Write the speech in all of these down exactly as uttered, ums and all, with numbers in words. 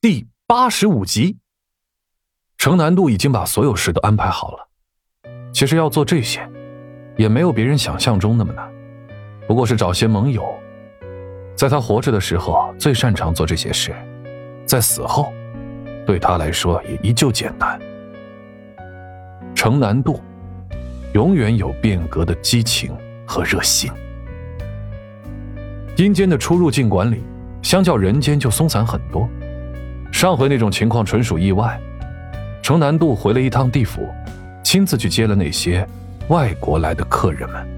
第八十五集。程南度已经把所有事都安排好了，其实要做这些也没有别人想象中那么难，不过是找些盟友。在他活着的时候最擅长做这些事，在死后对他来说也依旧简单。程南度永远有变革的激情和热心。阴间的出入境管理相较人间就松散很多，上回那种情况纯属意外。程南度回了一趟地府，亲自去接了那些外国来的客人们。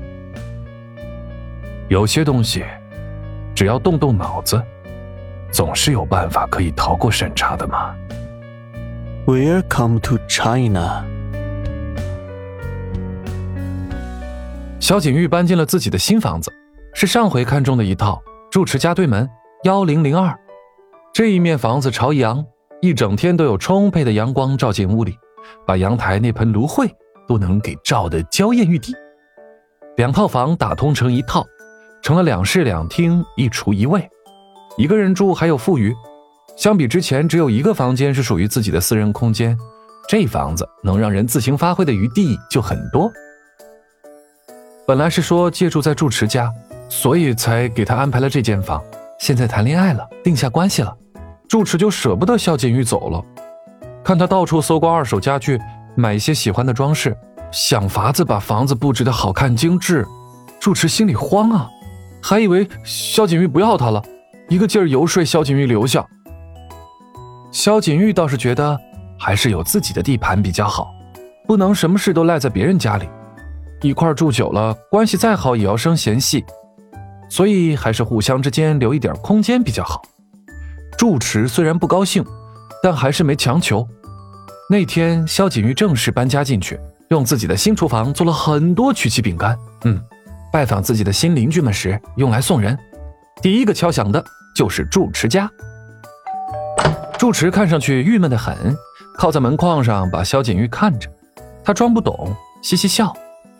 有些东西只要动动脑子，总是有办法可以逃过审查的嘛。 Welcome to China。 萧景玉搬进了自己的新房子，是上回看中的一套，住持家对门一零零二。这一面房子朝阳，一整天都有充沛的阳光照进屋里，把阳台那盆芦荟都能给照得娇艳欲滴。两套房打通成一套，成了两室两厅一厨一卫，一个人住还有富余。相比之前只有一个房间是属于自己的私人空间，这房子能让人自行发挥的余地就很多。本来是说借住在住持家，所以才给他安排了这间房。现在谈恋爱了，定下关系了，住持就舍不得萧景玉走了。看他到处搜刮二手家具，买一些喜欢的装饰，想法子把房子布置得好看精致，住持心里慌啊，还以为萧景玉不要他了，一个劲儿游说萧景玉留下。萧景玉倒是觉得还是有自己的地盘比较好，不能什么事都赖在别人家里，一块住久了，关系再好也要生嫌隙，所以还是互相之间留一点空间比较好。住持虽然不高兴，但还是没强求。那天萧景玉正式搬家进去，用自己的新厨房做了很多曲奇饼干，嗯，拜访自己的新邻居们时用来送人。第一个敲响的就是住持家。住持看上去郁闷得很，靠在门框上把萧景玉看着，他装不懂，嘻嘻笑。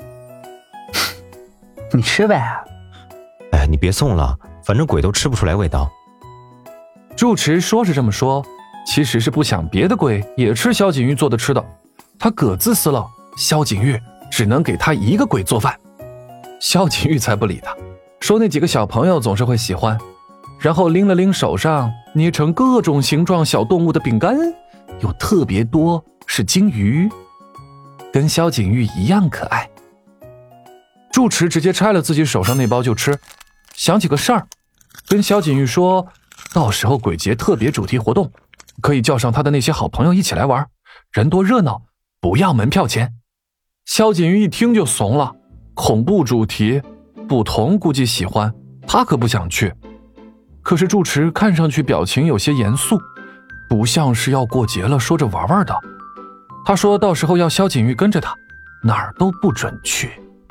你吃呗。 哎，你别送了，反正鬼都吃不出来味道。 住持说是这么说，其实是不想别的鬼也吃萧景玉做的吃的，他可自私了，萧景玉只能给他一个鬼做饭。萧景玉才不理他，说那几个小朋友总是会喜欢，然后拎了拎手上捏成各种形状小动物的饼干，有特别多是金鱼，跟萧景玉一样可爱。住持直接拆了自己手上那包就吃，想起个事儿，跟萧景玉说到时候鬼节特别主题活动，可以叫上他的那些好朋友一起来玩，人多热闹，不要门票钱。萧景玉一听就怂了，恐怖主题，不同估计喜欢，他可不想去。可是住持看上去表情有些严肃，不像是要过节了说着玩玩的。他说到时候要萧景玉跟着他，哪儿都不准去。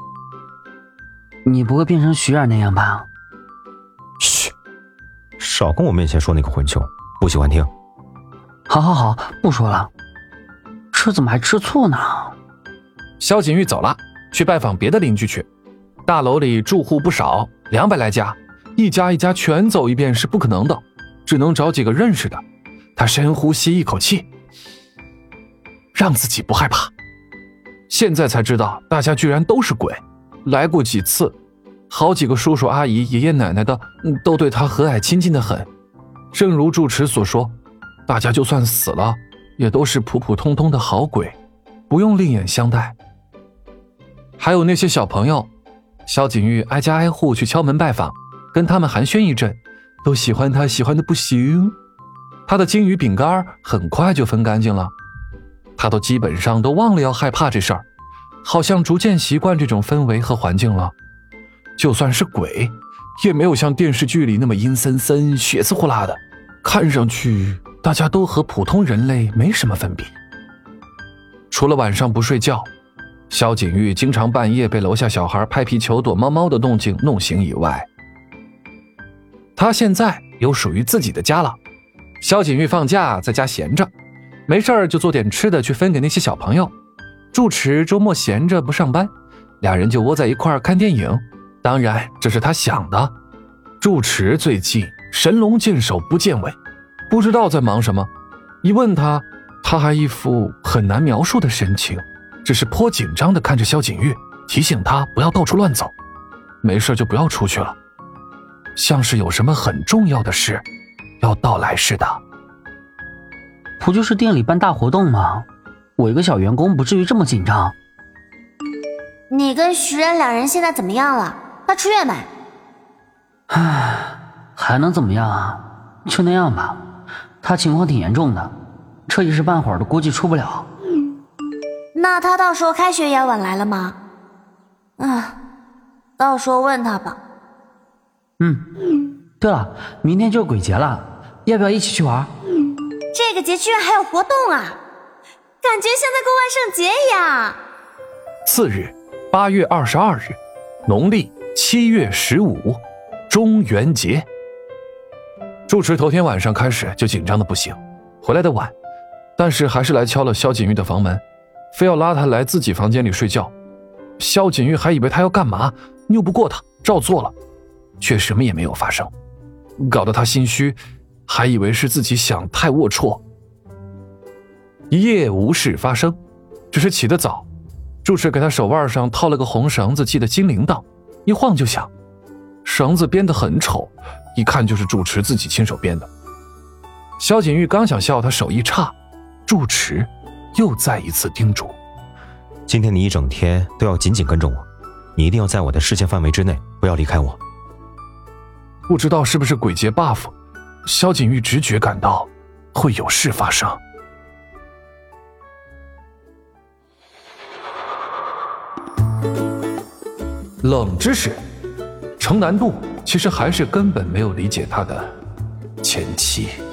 你不会变成徐冉那样吧？ 嘘，少跟我面前说那个混球，不喜欢听。 好好好，不说了。吃怎么还吃醋呢？ 萧景玉走了，去拜访别的邻居去。大楼里住户不少，两百来家，一家一家全走一遍是不可能的，只能找几个认识的。他深呼吸一口气，让自己不害怕。现在才知道大家居然都是鬼，来过几次，好几个叔叔阿姨爷爷奶奶的都对他和蔼亲近的很。正如住持所说，大家就算死了也都是普普通通的好鬼，不用另眼相待。还有那些小朋友，萧景玉挨家挨户去敲门拜访，跟他们寒暄一阵，都喜欢他喜欢的不行。他的金鱼饼干很快就分干净了，他都基本上都忘了要害怕这事儿，好像逐渐习惯这种氛围和环境了。就算是鬼，也没有像电视剧里那么阴森森血丝呼啦的，看上去大家都和普通人类没什么分别。除了晚上不睡觉，萧景玉经常半夜被楼下小孩拍皮球躲猫猫的动静弄醒以外，他现在有属于自己的家了。萧景玉放假在家闲着，没事儿就做点吃的去分给那些小朋友。住持周末闲着不上班，俩人就窝在一块儿看电影，当然这是他想的。住持最近神龙见首不见尾， 不知道在忙什么。一问他，他还一副很难描述的神情，只是颇紧张地看着萧景玉，提醒他不要到处乱走，没事就不要出去了，像是有什么很重要的事要到来似的。 不就是店里办大活动吗？我一个小员工不至于这么紧张。 你跟徐然两人现在怎么样了？他出院没？ 唉，还能怎么样啊？就那样吧。他情况挺严重的，这一时半会儿的估计出不了。 那他到时候开学也晚来了吗？啊，到时候问他吧。 嗯，对了，明天就是鬼节了，要不要一起去玩？ 这个节居然还有活动啊，感觉像在过万圣节一样。 次日，八月二十二日，农历七月十五，中元节。住持头天晚上开始就紧张的不行，回来的晚，但是还是来敲了萧景玉的房门，非要拉他来自己房间里睡觉。萧景玉还以为他要干嘛，拗不过他，照做了，却什么也没有发生，搞得他心虚，还以为是自己想太龌龊。一夜无事发生，只是起得早，住持给他手腕上套了个红绳子，系得精灵当，一晃就响。绳子编得很丑，一看就是住持自己亲手编的。萧景玉刚想笑他手艺差，住持又再一次叮嘱： 今天你一整天都要紧紧跟着我，你一定要在我的视线范围之内，不要离开我。 不知道是不是鬼节 buff， 萧景玉直觉感到会有事发生。冷知识，程南渡其实还是根本没有理解他的前妻。